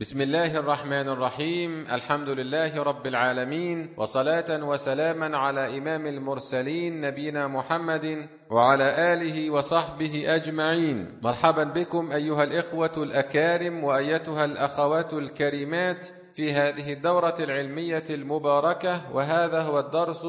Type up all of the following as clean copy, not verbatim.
بسم الله الرحمن الرحيم. الحمد لله رب العالمين، وصلاة وسلاما على إمام المرسلين نبينا محمد وعلى آله وصحبه أجمعين. مرحبا بكم أيها الإخوة الأكارم وأيتها الأخوات الكريمات في هذه الدورة العلمية المباركة، وهذا هو الدرس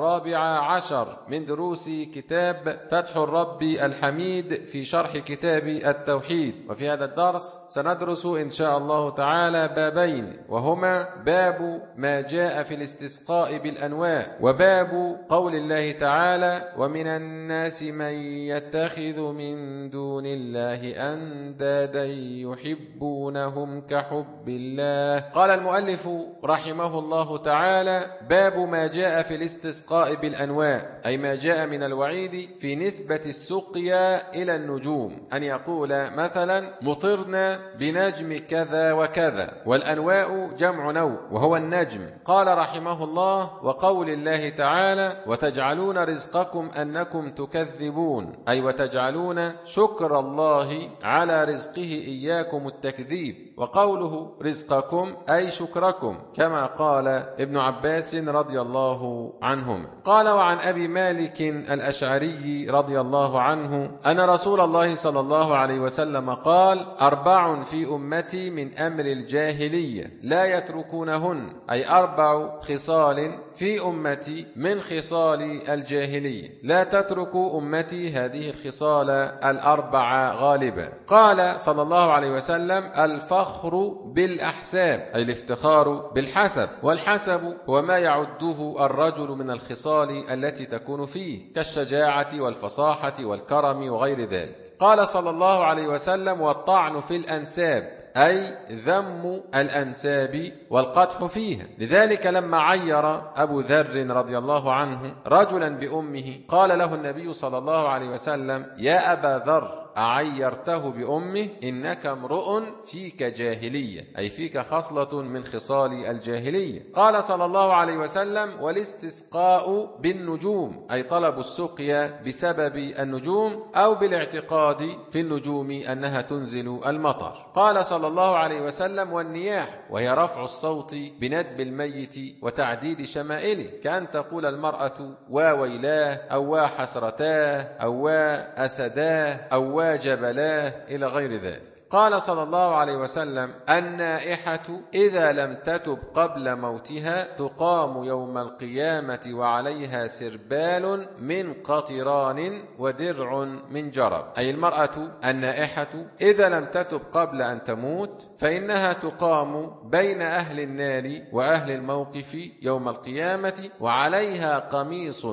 14 من دروس كتاب فتح الرب الحميد في شرح كتاب التوحيد. وفي هذا الدرس سندرس إن شاء الله تعالى بابين، وهما باب ما جاء في الاستسقاء بالأنواع، وباب قول الله تعالى: ومن الناس من يتخذ من دون الله أندادا يحبونهم كحب الله. قال المؤلف رحمه الله تعالى: باب ما جاء في الاستسقاء بالأنواع، أي ما جاء من الوعيد في نسبة السقيا إلى النجوم، أن يقول مثلا: مطرنا بنجم كذا وكذا، والأنواع جمع نوع وهو النجم. قال رحمه الله: وقول الله تعالى: وتجعلون رزقكم أنكم تكذبون، أي وتجعلون شكر الله على رزقه إياكم التكذيب. وقوله رزقكم أي شكركم، كما قال ابن عباس رضي الله عنهما. قال: وعن أبي مالك الأشعري رضي الله عنه أن رسول الله صلى الله عليه وسلم قال: 4 في أمتي من أمر الجاهلية لا يتركونهن، أي 4 خصال في أمتي من خصال الجاهلية، لا تترك أمتي هذه الخصال 4 غالبا. قال صلى الله عليه وسلم: الفخر بالأحساب، أي الافتخار بالحسب، والحسب هو ما يعده الرجل من الخصال التي تكون فيه كالشجاعة والفصاحة والكرم وغير ذلك. قال صلى الله عليه وسلم: والطعن في الأنساب، أي ذم الأنساب والقدح فيها. لذلك لما عير أبو ذر رضي الله عنه رجلا بأمه، قال له النبي صلى الله عليه وسلم: يا أبا ذر، أعيرته بأمه؟ إنك امرؤ فيك جاهلية، أي فيك خصلة من خصال الجاهلية. قال صلى الله عليه وسلم: والاستسقاء بالنجوم، أي طلب السقيا بسبب النجوم أو بالاعتقاد في النجوم أنها تنزل المطر. قال صلى الله عليه وسلم: والنياح، وهي رفع الصوت بندب الميت وتعديد شمائله، كأن تقول المرأة: وويلاه، أو وحسرتاه، أو وأسداه، أو جبلاه، إلى غير ذلك. قال صلى الله عليه وسلم: النائحة إذا لم تتب قبل موتها تقام يوم القيامة وعليها سربال من قطران ودرع من جرب، أي المرأة النائحة إذا لم تتب قبل أن تموت فإنها تقام بين أهل النار وأهل الموقف يوم القيامة، وعليها قميص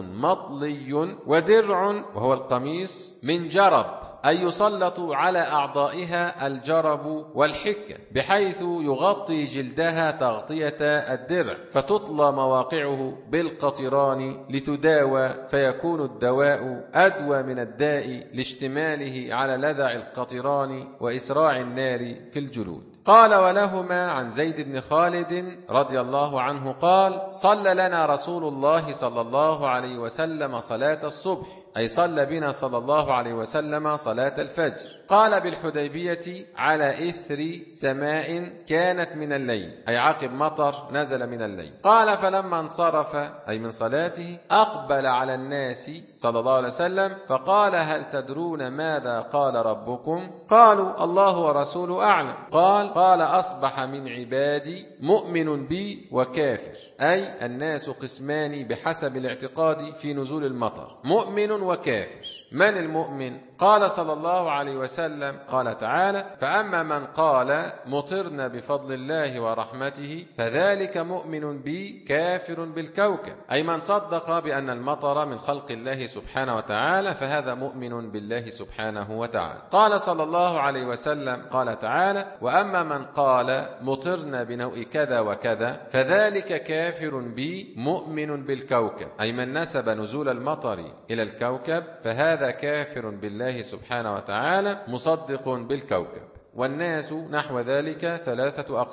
مطلي ودرع، وهو القميص، من جرب، أي يسلط على أعضائها الجرب والحكة، بحيث يغطي جلدها تغطية الدرع، فتطلى مواقعه بالقطران لتداوى، فيكون الدواء أدوى من الداء لاشتماله على لذع القطران وإسراع النار في الجلود. قال: ولهما عن زيد بن خالد رضي الله عنه قال: صلى لنا رسول الله صلى الله عليه وسلم صلاة الصبح، أي صلى بنا صلى الله عليه وسلم صلاة الفجر. قال: بالحديبية على إثر سماء كانت من الليل، أي عقب مطر نزل من الليل. قال: فلما انصرف، أي من صلاته، أقبل على الناس صلى الله عليه وسلم فقال: هل تدرون ماذا قال ربكم؟ قالوا: الله ورسوله أعلم. قال: أصبح من عبادي مؤمن بي وكافر، أي الناس قسمان بحسب الاعتقاد في نزول المطر، مؤمن وكافر. من المؤمن؟ قال صلى الله عليه وسلم، قال تعالى: فأما من قال مطرنا بفضل الله ورحمته فذلك مؤمن بي كافر بالكوكب، أي من صدق بأن المطر من خلق الله سبحانه وتعالى فهذا مؤمن بالله سبحانه وتعالى. قال صلى الله عليه وسلم، قال تعالى: وأما من قال مطرنا بنوء كذا وكذا فذلك كافر بي مؤمن بالكوكب، أي من نسب نزول المطر إلى الكوكب فهذا كافر بالله سبحانه وتعالى مصدق بالكوكب. والناس نحو ذلك 3 أقسام.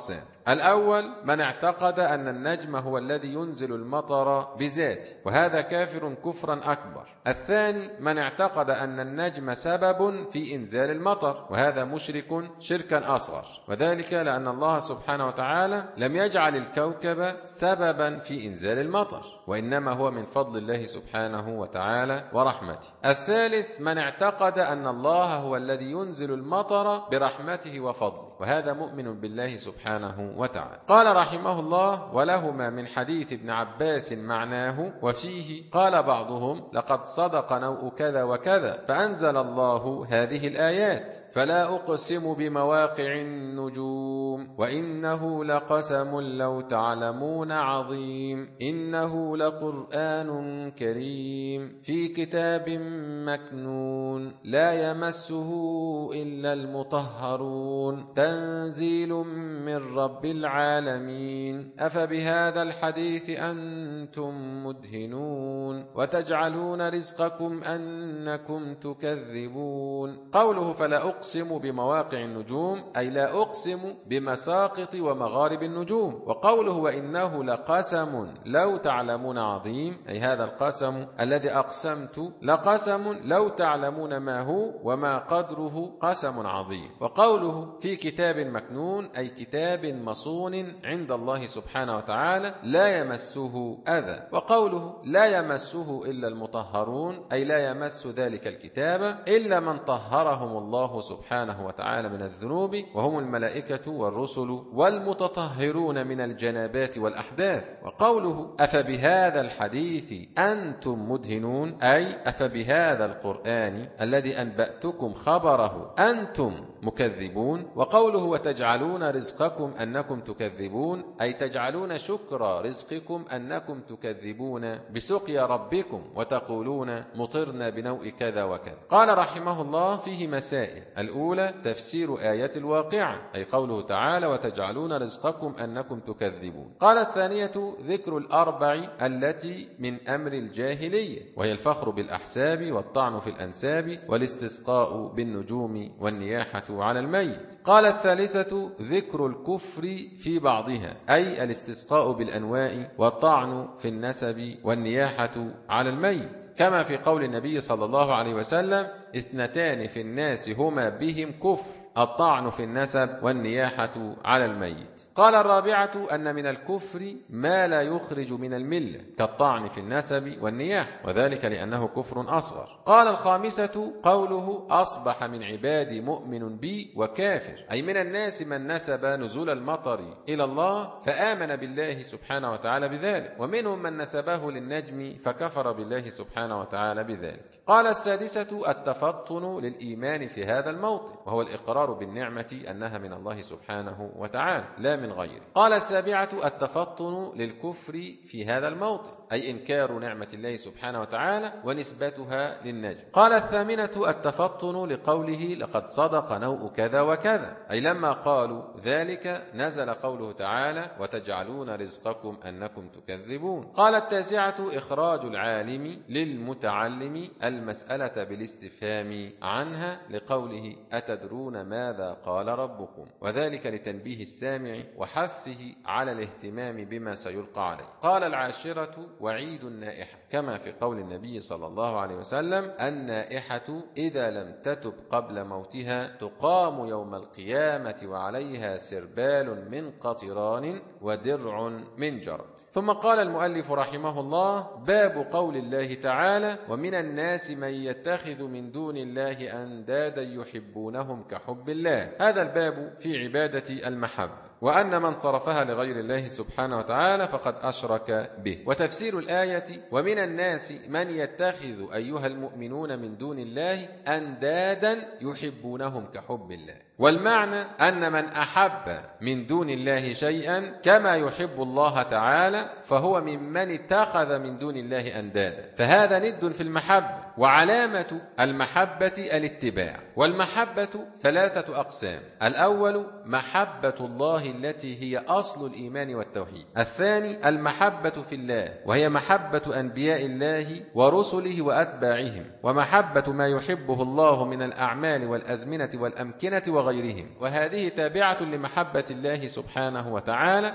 الأول من اعتقد أن النجم هو الذي ينزل المطر بذاته، وهذا كافر كفرا أكبر. الثاني من اعتقد أن النجم سبب في إنزال المطر، وهذا مشرك شركا أصغر، وذلك لأن الله سبحانه وتعالى لم يجعل الكوكب سببا في إنزال المطر، وإنما هو من فضل الله سبحانه وتعالى ورحمته. الثالث من اعتقد أن الله هو الذي ينزل المطر برحمته وفضله، وهذا مؤمن بالله سبحانه وتعالى. قال رحمه الله: ولهما من حديث ابن عباس معناه، وفيه قال بعضهم: لقد صدق نوء كذا وكذا، فأنزل الله هذه الآيات: فلا أقسم بمواقع النجوم وإنه لقسم لو تعلمون عظيم إنه لقرآن كريم في كتاب مكنون لا يمسه إلا المطهرون تنزيل من رب العالمين أفبهذا الحديث أنتم مدهنون وتجعلون رزقكم أنكم تكذبون. قوله فلا أقسم بمواقع النجوم أي لا أقسم بمساقط ومغارب النجوم، وقوله وإنه لقسم لو تعلمون عظيم أي هذا القسم الذي أقسمت لقسم لو تعلمون ما هو وما قدره قسم عظيم. وقوله في كتاب مكنون أي كتاب مصون عند الله سبحانه وتعالى لا يمسه أذى. وقوله لا يمسه إلا المطهرون أي لا يمس ذلك الكتاب إلا من طهرهم الله سبحانه وتعالى من الذنوب، وهم الملائكة والرسل والمتطهرون من الجنابات والأحداث. وقوله أفبهذا الحديث أنتم مدهنون أي أفبهذا القرآن الذي أنبأتكم خبره أنتم مكذبون. وقوله وتجعلون رزقكم أنكم تكذبون أي تجعلون شكر رزقكم أنكم تكذبون بسقيا ربكم وتقولون مطرنا بنوء كذا وكذا. قال رحمه الله فيه مسائل: الأولى تفسير آية الواقعة أي قوله تعالى وتجعلون رزقكم أنكم تكذبون. قال الثانية ذكر الأربع التي من أمر الجاهلية، وهي الفخر بالأحساب والطعن في الأنساب والاستسقاء بالنجوم والنياحة على الميت. قال الثالثة ذكر الكفر في بعضها أي الاستسقاء بالأنواء والطعن في النسب والنياحة على الميت، كما في قول النبي صلى الله عليه وسلم: اثنتان في الناس هما بهم كفر الطعن في النسب والنياحة على الميت. قال الرابعة أن من الكفر ما لا يخرج من الملة كالطعن في النسب والنياح، وذلك لأنه كفر أصغر. قال الخامسة قوله أصبح من عبادي مؤمن بي وكافر أي من الناس من نسب نزول المطر إلى الله فآمن بالله سبحانه وتعالى بذلك، ومنهم من نسبه للنجم فكفر بالله سبحانه وتعالى بذلك. قال السادسة التفطن للإيمان في هذا الموطن، وهو الإقرار بالنعمة أنها من الله سبحانه وتعالى لا من غيره. قال السابعة التفطن للكفر في هذا الموطن أي إنكار نعمة الله سبحانه وتعالى ونسبتها للنجم. قال الثامنة التفطن لقوله لقد صدق نوء كذا وكذا أي لما قالوا ذلك نزل قوله تعالى وتجعلون رزقكم أنكم تكذبون. قال التاسعة إخراج العالم للمتعلم المسألة بالاستفهام عنها لقوله أتدرون ماذا قال ربكم، وذلك لتنبيه السامع وحثه على الاهتمام بما سيلقى عليه. قال العاشرة وعيد النائحة كما في قول النبي صلى الله عليه وسلم النائحة إذا لم تتب قبل موتها تقام يوم القيامة وعليها سربال من قطران ودرع من جرد. ثم قال المؤلف رحمه الله باب قول الله تعالى ومن الناس من يتخذ من دون الله أندادا يحبونهم كحب الله. هذا الباب في عبادة المحبة، وأن من صرفها لغير الله سبحانه وتعالى فقد أشرك به. وتفسير الآية ومن الناس من يتخذ أيها المؤمنون من دون الله أندادا يحبونهم كحب الله، والمعنى أن من أحب من دون الله شيئا كما يحب الله تعالى فهو ممن اتخذ من دون الله أندادا، فهذا ند في المحبة. وعلامة المحبة الاتباع، والمحبة ثلاثة أقسام: الأول محبة الله التي هي أصل الإيمان والتوحيد. الثاني المحبة في الله، وهي محبة أنبياء الله ورسله وأتباعهم، ومحبة ما يحبه الله من الأعمال والأزمنة والأمكنة وغيرهم، وهذه تابعة لمحبة الله سبحانه وتعالى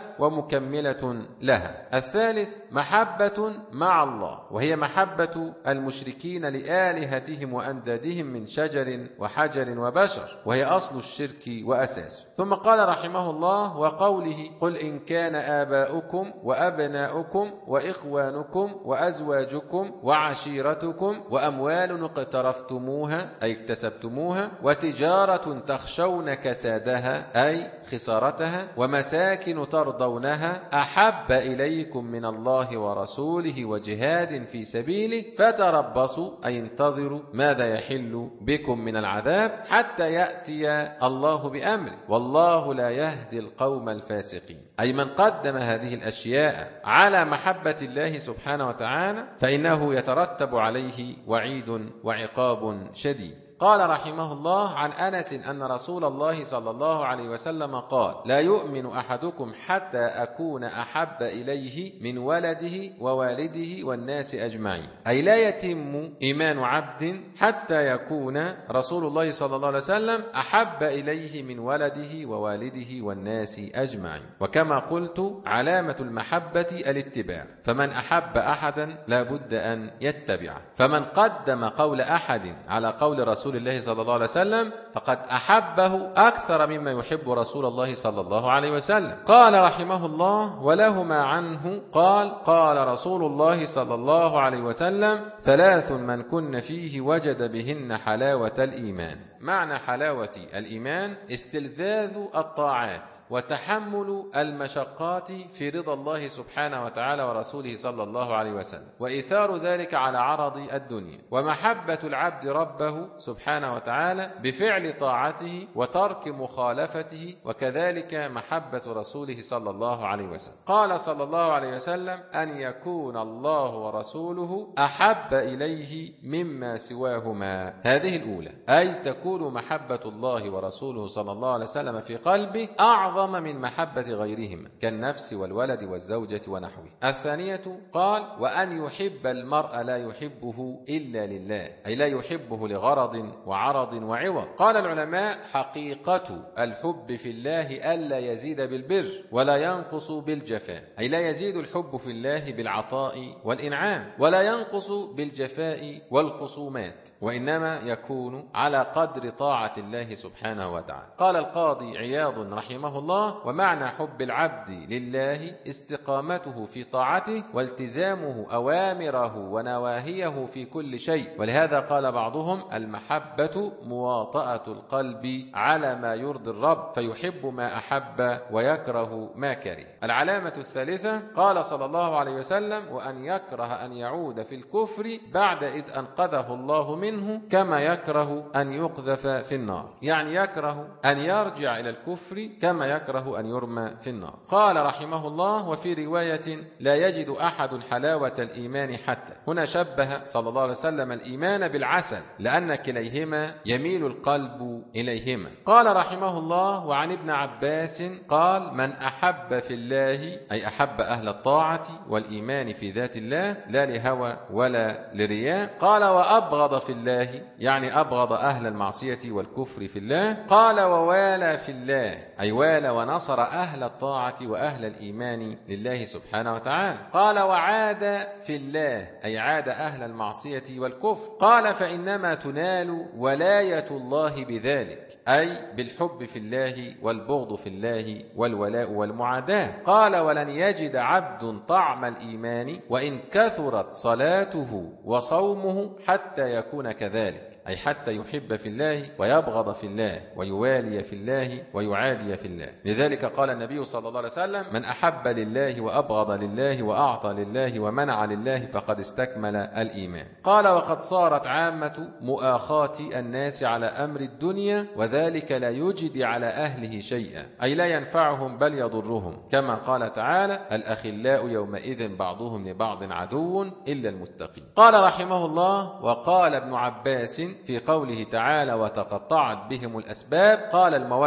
ومكملة لها. الثالث محبة مع الله، وهي محبة المشركين لآلهتهم وأندادهم من شجر وحجر وبشر، وهي أصل الشرك وأساسه. ثم قال رحمه الله: وقوله: قل إن كان آباؤكم وأبناؤكم وإخوانكم وأزواجكم وعشيرتكم وأموال اقترفتموها أي اكتسبتموها وتجارة تخشون كسادها أي خسارتها ومساكن ترضونها أحب إليكم من الله ورسوله وجهاد في سبيله فتربصوا أي انتظروا ماذا يحل بكم من العذاب حتى يأتي الله بأمره والله لا يهدي القوم الفاسقين. أي من قدم هذه الأشياء على محبة الله سبحانه وتعالى فإنه يترتب عليه وعيد وعقاب شديد. قال رحمه الله عن أنس أن رسول الله صلى الله عليه وسلم قال: لا يؤمن أحدكم حتى أكون أحب إليه من ولده ووالده والناس أجمعين. أي لا يتم إيمان عبد حتى يكون رسول الله صلى الله عليه وسلم أحب إليه من ولده ووالده والناس أجمعين. وكما قلت علامة المحبة الاتباع، فمن أحب أحدا لا بد أن يتبعه، فمن قدم قول أحد على قول رسول الله صلى الله عليه وسلم فقد أحبه أكثر مما يحب رسول الله صلى الله عليه وسلم. قال رحمه الله: ولهما عنه قال: قال رسول الله صلى الله عليه وسلم: ثلاث من كن فيه وجد بهن حلاوة الإيمان. معنى حلاوة الإيمان استلذاذ الطاعات وتحمل المشقات في رضا الله سبحانه وتعالى ورسوله صلى الله عليه وسلم، وإيثار ذلك على عرض الدنيا، ومحبة العبد ربه سبحانه وتعالى بفعل طاعته وترك مخالفته، وكذلك محبة رسوله صلى الله عليه وسلم. قال صلى الله عليه وسلم: أن يكون الله ورسوله أحب إليه مما سواهما. هذه الأولى، أي تكون محبة الله ورسوله صلى الله عليه وسلم في قلبه أعظم من محبة غيرهما كالنفس والولد والزوجة ونحوه. الثانية قال: وأن يحب المرء لا يحبه إلا لله، أي لا يحبه لغرض وعرض وعوض. قال العلماء: حقيقة الحب في الله ألا يزيد بالبر ولا ينقص بالجفاء، أي لا يزيد الحب في الله بالعطاء والإنعام ولا ينقص بالجفاء والخصومات، وإنما يكون على قدر طاعة الله سبحانه وتعالى. قال القاضي عياض رحمه الله: ومعنى حب العبد لله استقامته في طاعته والتزامه أوامره ونواهيه في كل شيء، ولهذا قال بعضهم: المحبة مواطأة القلب على ما يرضي الرب فيحب ما أحب ويكره ما كره. العلامة الثالثة قال صلى الله عليه وسلم: وأن يكره أن يعود في الكفر بعد إذ أنقذه الله منه كما يكره أن يقذف في النار، يعني يكره أن يرجع إلى الكفر كما يكره أن يرمى في النار. قال رحمه الله: وفي رواية: لا يجد أحد حلاوة الإيمان حتى. هنا شبه صلى الله عليه وسلم الإيمان بالعسل لأن كليهما يميل القلب إليهما. قال رحمه الله: وعن ابن عباس قال: من أحب في الله أي أحب أهل الطاعة والإيمان في ذات الله لا لهوى ولا لرياء. قال: وأبغض في الله يعني أبغض أهل المعصية والكفر في الله. قال: ووالى في الله أي والى ونصر أهل الطاعة وأهل الإيمان لله سبحانه وتعالى. قال: وعاد في الله أي عاد أهل المعصية والكفر. قال: فإنما تنال ولاية الله بذلك أي بالحب في الله والبغض في الله والولاء والمعاداة. قال: ولن يجد عبد طعم الإيمان وإن كثرت صلاته وصومه حتى يكون كذلك، أي حتى يحب في الله ويبغض في الله ويوالي في الله ويعادي في الله. لذلك قال النبي صلى الله عليه وسلم: من أحب لله وأبغض لله وأعطى لله ومنع لله فقد استكمل الإيمان. قال: وقد صارت عامة مؤاخاة الناس على أمر الدنيا وذلك لا يجدي على أهله شيئا، أي لا ينفعهم بل يضرهم، كما قال تعالى: الأخلاء يومئذ بعضهم لبعض عدو إلا المتقين. قال رحمه الله: وقال ابن عباس في قوله تعالى: وتقطعت بهم الأسباب، قال: المودة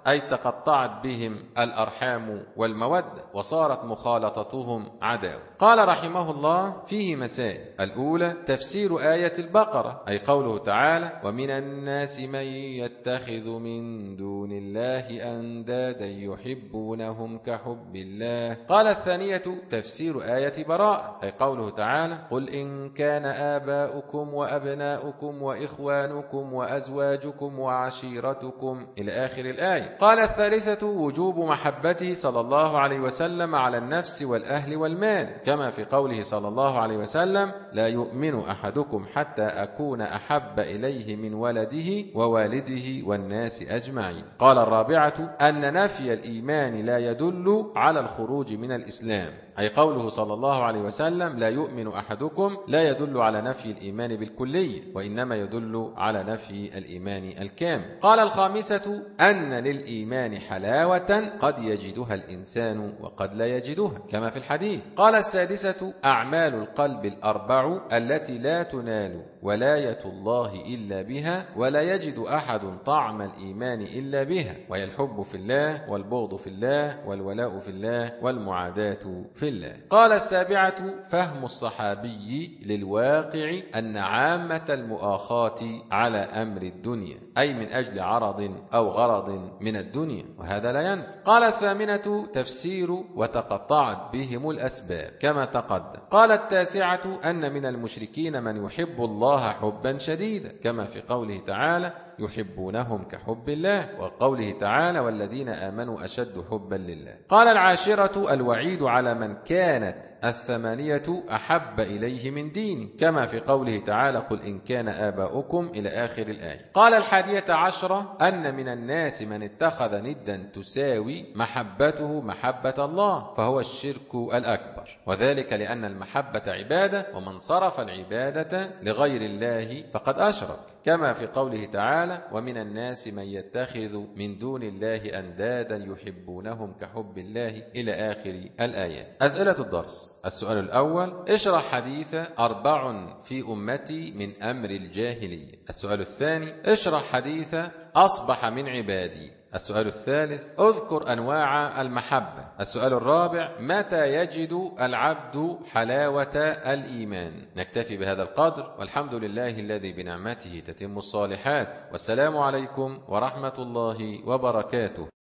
أي تقطعت بهم الأرحام والمودة وصارت مخالطتهم عداوة. قال رحمه الله فيه مسائل: الأولى تفسير آية البقرة، أي قوله تعالى: ومن الناس من يتخذ من دون الله أندادا يحبونهم كحب الله. قال الثانية تفسير آية براءة، أي قوله تعالى: قل إن كان آباؤكم وأبناؤكم وإخوانكم وأزواجكم وعشيرتكم إلى آخر الآية. قال الثالثة وجوب محبته صلى الله عليه وسلم على النفس والأهل والمال، كما في قوله صلى الله عليه وسلم: لا يؤمن أحدكم حتى أكون أحب إليه من ولده ووالده والناس أجمعين. قال الرابعة أن نفي الإيمان لا يدل على الخروج من الإسلام، أي قوله صلى الله عليه وسلم: لا يؤمن أحدكم لا يدل على نفي الإيمان بالكلية، وإنما يدل على نفي الإيمان الكامل. قال الخامسة أن للإيمان حلاوة قد يجدها الإنسان وقد لا يجدها، كما في الحديث. قال السادسة أعمال القلب الأربع التي لا تنال ولاية الله إلا بها، ولا يجد أحد طعم الإيمان إلا بها، وهي الحب في الله والبغض في الله والولاء في الله والمعاداة في الله. قال السابعة فهم الصحابي للواقع أن عامة المؤاخاة على أمر الدنيا، أي من أجل عرض أو غرض من الدنيا، وهذا لا ينفع. قال الثامنة تفسير وتقطعت بهم الأسباب، كما تقدم. قال التاسعة أن من المشركين من يحب الله حبا شديدا، كما في قوله تعالى: يحبونهم كحب الله، وقوله تعالى: والذين آمنوا أشد حبا لله. قال العاشرة الوعيد على من كانت الثمانية أحب إليه من دينه، كما في قوله تعالى: قل إن كان آباؤكم إلى آخر الآية. قال الحادية عشرة أن من الناس من اتخذ ندا تساوي محبته محبة الله، فهو الشرك الأكبر، وذلك لأن المحبة عبادة، ومن صرف العبادة لغير الله فقد أشرك، كما في قوله تعالى: ومن الناس من يتخذ من دون الله أندادا يحبونهم كحب الله إلى آخر الآيات. أسئلة الدرس: السؤال الأول: اشرح حديث 4 في أمتي من أمر الجاهلية. السؤال الثاني: اشرح حديث أصبح من عبادي. السؤال الثالث: اذكر أنواع المحبة. السؤال الرابع: متى يجد العبد حلاوة الإيمان؟ نكتفي بهذا القدر، والحمد لله الذي بنعمته تتم الصالحات، والسلام عليكم ورحمة الله وبركاته.